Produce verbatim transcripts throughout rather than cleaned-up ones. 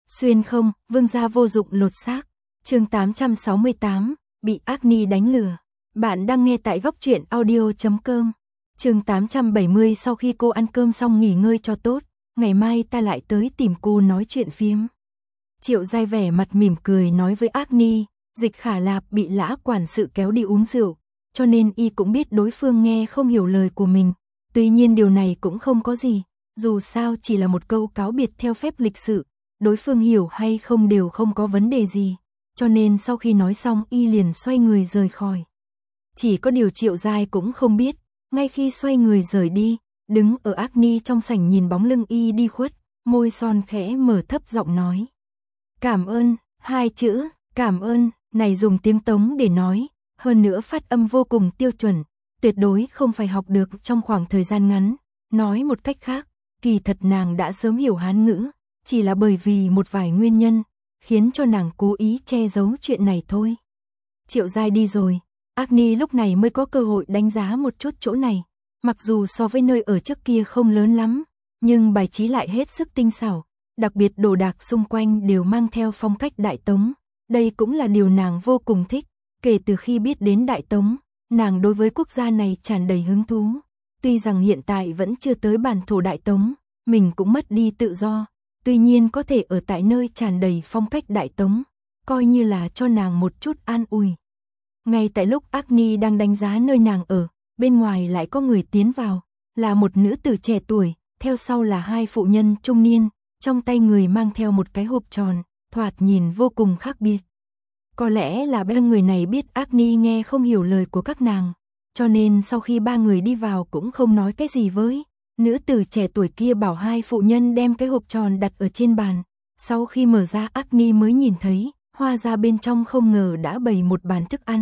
Xuyên không, vương gia vô dụng lột xác. Chương tám trăm sáu mươi tám, bị Agni đánh lừa. Bạn đang nghe tại góc truyện audio chấm com. Chương tám trăm bảy mươi, sau khi cô ăn cơm xong nghỉ ngơi cho tốt, ngày mai ta lại tới tìm cô nói chuyện phiếm. Triệu Giai vẻ mặt mỉm cười nói với Agni, Dịch Khả Lạp bị Lã quản sự kéo đi uống rượu, cho nên y cũng biết đối phương nghe không hiểu lời của mình. Tuy nhiên điều này cũng không có gì, dù sao chỉ là một câu cáo biệt theo phép lịch sự, đối phương hiểu hay không đều không có vấn đề gì, cho nên sau khi nói xong y liền xoay người rời khỏi. Chỉ có điều Triệu Giai cũng không biết, ngay khi xoay người rời đi, đứng ở Agni trong sảnh nhìn bóng lưng y đi khuất, môi son khẽ mở thấp giọng nói. Cảm ơn, hai chữ, cảm ơn, này dùng tiếng Tống để nói, hơn nữa phát âm vô cùng tiêu chuẩn, tuyệt đối không phải học được trong khoảng thời gian ngắn. Nói một cách khác, kỳ thật nàng đã sớm hiểu Hán ngữ, chỉ là bởi vì một vài nguyên nhân, khiến cho nàng cố ý che giấu chuyện này thôi. Triệu Giai đi rồi, Agni lúc này mới có cơ hội đánh giá một chút chỗ này, mặc dù so với nơi ở trước kia không lớn lắm, nhưng bài trí lại hết sức tinh xảo, đặc biệt đồ đạc xung quanh đều mang theo phong cách Đại Tống, đây cũng là điều nàng vô cùng thích. Kể từ khi biết đến Đại Tống, nàng đối với quốc gia này tràn đầy hứng thú. Tuy rằng hiện tại vẫn chưa tới bản thổ Đại Tống, mình cũng mất đi tự do, tuy nhiên có thể ở tại nơi tràn đầy phong cách Đại Tống, coi như là cho nàng một chút an ủi. Ngay tại lúc Agni đang đánh giá nơi nàng ở, bên ngoài lại có người tiến vào, là một nữ tử trẻ tuổi, theo sau là hai phụ nhân trung niên, trong tay người mang theo một cái hộp tròn, thoạt nhìn vô cùng khác biệt. Có lẽ là ba người này biết Agni nghe không hiểu lời của các nàng, cho nên sau khi ba người đi vào cũng không nói cái gì với. Nữ tử trẻ tuổi kia bảo hai phụ nhân đem cái hộp tròn đặt ở trên bàn. Sau khi mở ra Agni mới nhìn thấy, hóa ra bên trong không ngờ đã bày một bàn thức ăn.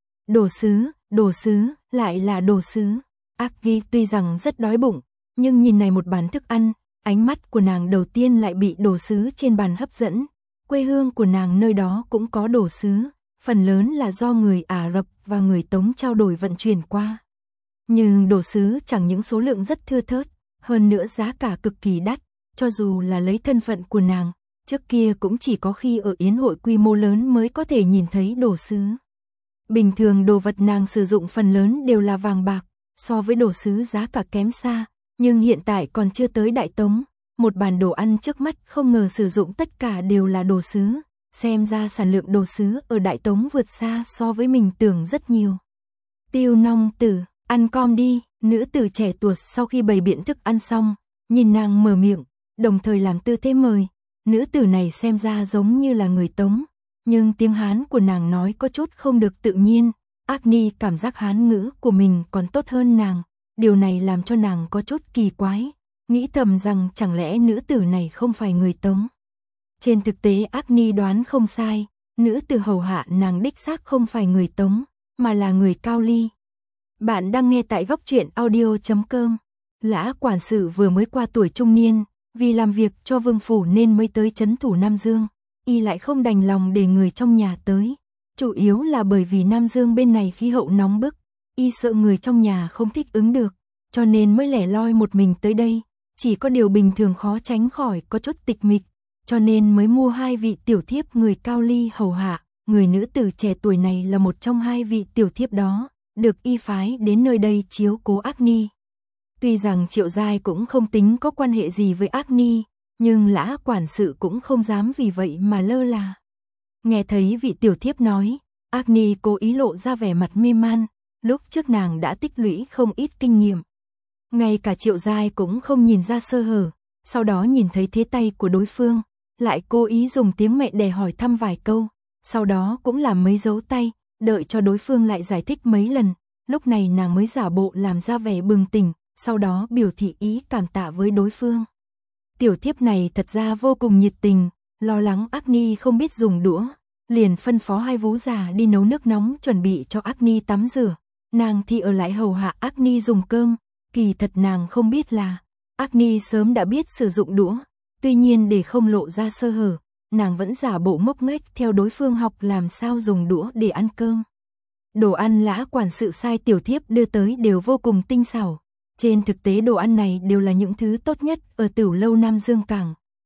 Đồ sứ, đồ sứ, lại là đồ sứ. Agni tuy rằng rất đói bụng, nhưng nhìn này một bàn thức ăn, ánh mắt của nàng đầu tiên lại bị đồ sứ trên bàn hấp dẫn. Quê hương của nàng nơi đó cũng có đồ sứ, phần lớn là do người Ả Rập và người Tống trao đổi vận chuyển qua. Nhưng đồ sứ chẳng những số lượng rất thưa thớt, hơn nữa giá cả cực kỳ đắt, cho dù là lấy thân phận của nàng, trước kia cũng chỉ có khi ở yến hội quy mô lớn mới có thể nhìn thấy đồ sứ. Bình thường đồ vật nàng sử dụng phần lớn đều là vàng bạc, so với đồ sứ giá cả kém xa, nhưng hiện tại còn chưa tới Đại Tống. Một bàn đồ ăn trước mắt không ngờ sử dụng tất cả đều là đồ sứ, xem ra sản lượng đồ sứ ở Đại Tống vượt xa so với mình tưởng rất nhiều. Tiêu Nong Tử, ăn cơm đi, nữ tử trẻ tuổi sau khi bày biện thức ăn xong, nhìn nàng mở miệng, đồng thời làm tư thế mời. Nữ tử này xem ra giống như là người Tống, nhưng tiếng Hán của nàng nói có chút không được tự nhiên. Agni cảm giác Hán ngữ của mình còn tốt hơn nàng, điều này làm cho nàng có chút kỳ quái. Nghĩ thầm rằng chẳng lẽ nữ tử này không phải người Tống. Trên thực tế Agni đoán không sai, nữ tử hầu hạ nàng đích xác không phải người Tống, mà là người Cao Ly. Bạn đang nghe tại góc truyện audio chấm com. Lã quản sự vừa mới qua tuổi trung niên, vì làm việc cho vương phủ nên mới tới trấn thủ Nam Dương, y lại không đành lòng để người trong nhà tới. Chủ yếu là bởi vì Nam Dương bên này khí hậu nóng bức, y sợ người trong nhà không thích ứng được, cho nên mới lẻ loi một mình tới đây. Chỉ có điều bình thường khó tránh khỏi có chút tịch mịch, cho nên mới mua hai vị tiểu thiếp người Cao Ly hầu hạ. Người nữ tử trẻ tuổi này là một trong hai vị tiểu thiếp đó, được y phái đến nơi đây chiếu cố Agni. Tuy rằng Triệu Giai cũng không tính có quan hệ gì với Agni, nhưng Lã quản sự cũng không dám vì vậy mà lơ là. Nghe thấy vị tiểu thiếp nói, Agni cố ý lộ ra vẻ mặt mê man, lúc trước nàng đã tích lũy không ít kinh nghiệm. Ngay cả Triệu Giai cũng không nhìn ra sơ hở, sau đó nhìn thấy thế tay của đối phương, lại cố ý dùng tiếng mẹ đẻ hỏi thăm vài câu, sau đó cũng làm mấy dấu tay, đợi cho đối phương lại giải thích mấy lần, lúc này nàng mới giả bộ làm ra vẻ bừng tỉnh, sau đó biểu thị ý cảm tạ với đối phương. Tiểu thiếp này thật ra vô cùng nhiệt tình, lo lắng Agni không biết dùng đũa, liền phân phó hai vú già đi nấu nước nóng chuẩn bị cho Agni tắm rửa, nàng thì ở lại hầu hạ Agni dùng cơm. Kỳ thật nàng không biết là Agni sớm đã biết sử dụng đũa, tuy nhiên để không lộ ra sơ hở, nàng vẫn giả bộ ngốc nghếch theo đối phương học làm sao dùng đũa để ăn cơm. Đồ ăn Lã quản sự sai tiểu thiếp đưa tới đều vô cùng tinh xảo, trên thực tế đồ ăn này đều là những thứ tốt nhất ở Tửu lâu Nam Dương Cảng,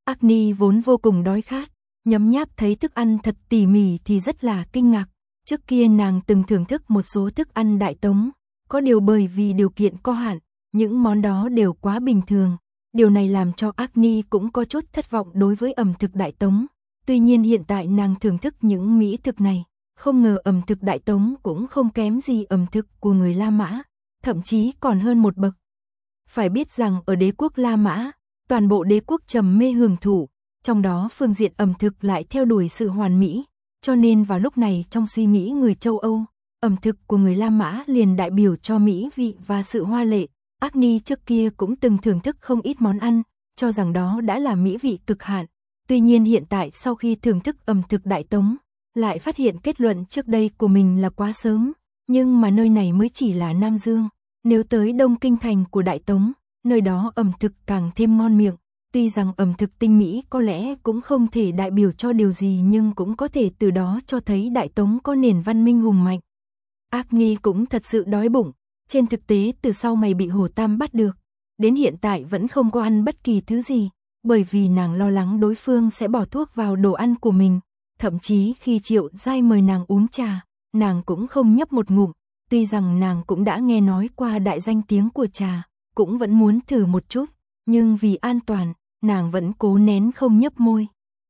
Agni vốn vô cùng đói khát, nhấm nháp thấy thức ăn thật tỉ mỉ thì rất là kinh ngạc. Trước kia nàng từng thưởng thức một số thức ăn Đại Tống, có điều bởi vì điều kiện có hạn, những món đó đều quá bình thường. Điều này làm cho Agni cũng có chút thất vọng đối với ẩm thực Đại Tống. Tuy nhiên hiện tại nàng thưởng thức những mỹ thực này, không ngờ ẩm thực Đại Tống cũng không kém gì ẩm thực của người La Mã, thậm chí còn hơn một bậc. Phải biết rằng ở đế quốc La Mã, toàn bộ đế quốc trầm mê hưởng thụ, trong đó phương diện ẩm thực lại theo đuổi sự hoàn mỹ, cho nên vào lúc này trong suy nghĩ người châu Âu, ẩm thực của người La Mã liền đại biểu cho mỹ vị và sự hoa lệ. Agni trước kia cũng từng thưởng thức không ít món ăn, cho rằng đó đã là mỹ vị cực hạn. Tuy nhiên hiện tại sau khi thưởng thức ẩm thực Đại Tống, lại phát hiện kết luận trước đây của mình là quá sớm, nhưng mà nơi này mới chỉ là Nam Dương. Nếu tới Đông Kinh thành của Đại Tống, nơi đó ẩm thực càng thêm ngon miệng. Tuy rằng ẩm thực tinh mỹ có lẽ cũng không thể đại biểu cho điều gì nhưng cũng có thể từ đó cho thấy Đại Tống có nền văn minh hùng mạnh. Agni cũng thật sự đói bụng. Trên thực tế từ sau mày bị Hồ Tam bắt được, đến hiện tại vẫn không có ăn bất kỳ thứ gì, bởi vì nàng lo lắng đối phương sẽ bỏ thuốc vào đồ ăn của mình. Thậm chí khi Triệu Giai mời nàng uống trà, nàng cũng không nhấp một ngụm, tuy rằng nàng cũng đã nghe nói qua đại danh tiếng của trà, cũng vẫn muốn thử một chút, nhưng vì an toàn, nàng vẫn cố nén không nhấp môi.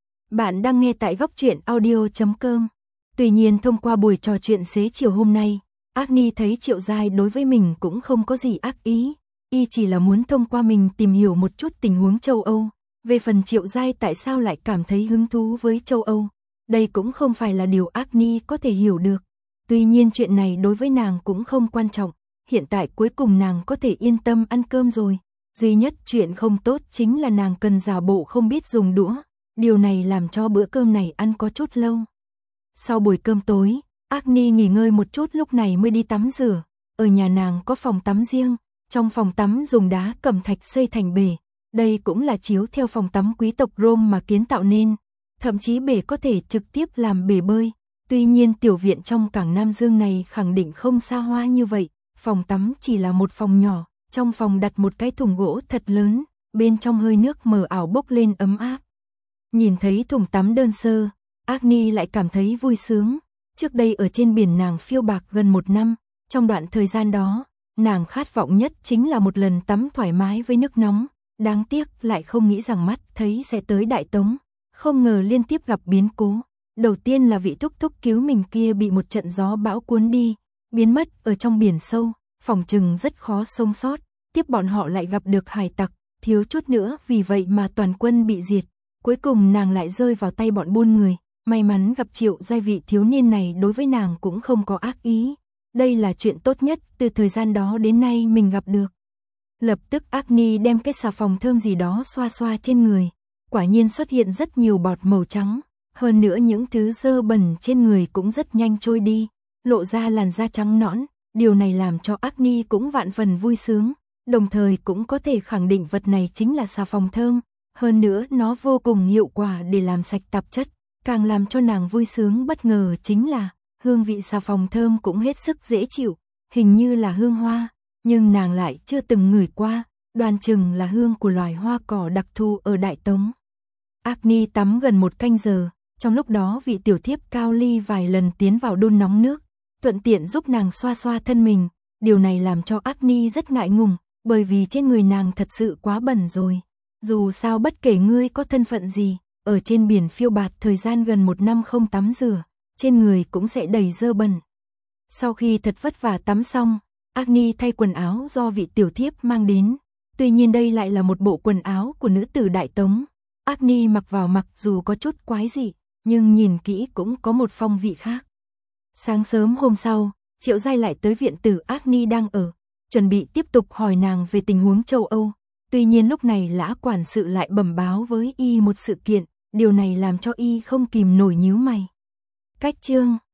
Bạn đang nghe tại góc truyện audio chấm com. Tuy nhiên thông qua buổi trò chuyện xế chiều hôm nay, Agni thấy Triệu Giai đối với mình cũng không có gì ác ý, y chỉ là muốn thông qua mình tìm hiểu một chút tình huống châu Âu. Về phần Triệu Giai tại sao lại cảm thấy hứng thú với châu Âu, đây cũng không phải là điều Agni có thể hiểu được. Tuy nhiên chuyện này đối với nàng cũng không quan trọng, hiện tại cuối cùng nàng có thể yên tâm ăn cơm rồi. Duy nhất chuyện không tốt chính là nàng cần giả bộ không biết dùng đũa, điều này làm cho bữa cơm này ăn có chút lâu. Sau buổi cơm tối, Agni nghỉ ngơi một chút lúc này mới đi tắm rửa. Ở nhà nàng có phòng tắm riêng, trong phòng tắm dùng đá cẩm thạch xây thành bể. Đây cũng là chiếu theo phòng tắm quý tộc Rome mà kiến tạo nên. Thậm chí bể có thể trực tiếp làm bể bơi. Tuy nhiên tiểu viện trong cảng Nam Dương này khẳng định không xa hoa như vậy. Phòng tắm chỉ là một phòng nhỏ, trong phòng đặt một cái thùng gỗ thật lớn, bên trong hơi nước mờ ảo bốc lên ấm áp. Nhìn thấy thùng tắm đơn sơ, Agni lại cảm thấy vui sướng. Trước đây ở trên biển nàng phiêu bạc gần một năm, trong đoạn thời gian đó, nàng khát vọng nhất chính là một lần tắm thoải mái với nước nóng. Đáng tiếc lại không nghĩ rằng mắt thấy sẽ tới Đại Tống, không ngờ liên tiếp gặp biến cố. Đầu tiên là vị thúc thúc cứu mình kia bị một trận gió bão cuốn đi, biến mất ở trong biển sâu, phòng chừng rất khó sống sót. Tiếp bọn họ lại gặp được hải tặc, thiếu chút nữa vì vậy mà toàn quân bị diệt. Cuối cùng nàng lại rơi vào tay bọn buôn người. May mắn gặp Triệu Giai, vị thiếu niên này đối với nàng cũng không có ác ý. Đây là chuyện tốt nhất từ thời gian đó đến nay mình gặp được. Lập tức Agni đem cái xà phòng thơm gì đó xoa xoa trên người. Quả nhiên xuất hiện rất nhiều bọt màu trắng. Hơn nữa những thứ dơ bẩn trên người cũng rất nhanh trôi đi, lộ ra làn da trắng nõn. Điều này làm cho Agni cũng vạn phần vui sướng. Đồng thời cũng có thể khẳng định vật này chính là xà phòng thơm. Hơn nữa nó vô cùng hiệu quả để làm sạch tạp chất. Càng làm cho nàng vui sướng bất ngờ chính là hương vị xà phòng thơm cũng hết sức dễ chịu, hình như là hương hoa, nhưng nàng lại chưa từng ngửi qua, đoán chừng là hương của loài hoa cỏ đặc thù ở Đại Tống. Agni tắm gần một canh giờ, trong lúc đó vị tiểu thiếp Cao Ly vài lần tiến vào đun nóng nước, thuận tiện giúp nàng xoa xoa thân mình. Điều này làm cho Agni rất ngại ngùng, bởi vì trên người nàng thật sự quá bẩn rồi. Dù sao bất kể ngươi có thân phận gì, ở trên biển phiêu bạt thời gian gần một năm không tắm rửa, trên người cũng sẽ đầy dơ bẩn. Sau khi thật vất vả tắm xong, Agni thay quần áo do vị tiểu thiếp mang đến. Tuy nhiên đây lại là một bộ quần áo của nữ tử Đại Tống. Agni mặc vào mặc dù có chút quái dị, nhưng nhìn kỹ cũng có một phong vị khác. Sáng sớm hôm sau, Triệu Giai lại tới viện tử Agni đang ở, chuẩn bị tiếp tục hỏi nàng về tình huống châu Âu. Tuy nhiên lúc này lã quản sự lại bẩm báo với y một sự kiện, điều này làm cho y không kìm nổi nhíu mày. Cách chương